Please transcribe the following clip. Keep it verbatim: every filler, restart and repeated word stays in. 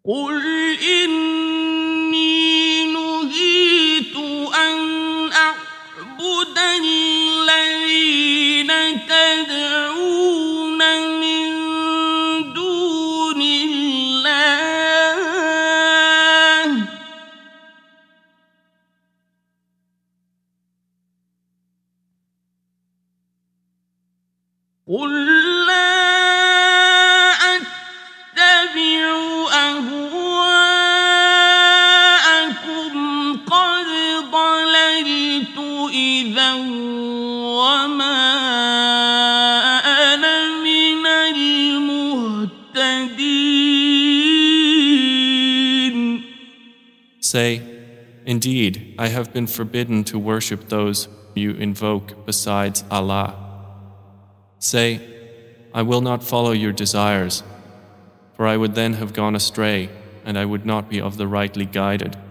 قل إني نهيت أن أعبد الذين تدعون من دون الله قل لا أتبع أهواءكم قد ضللت إذا وما أنا من المهتدين. Say, indeed, I have been forbidden to worship those you invoke besides Allah. Say, I will not follow your desires, for I would then have gone astray, and I would not be of the rightly guided.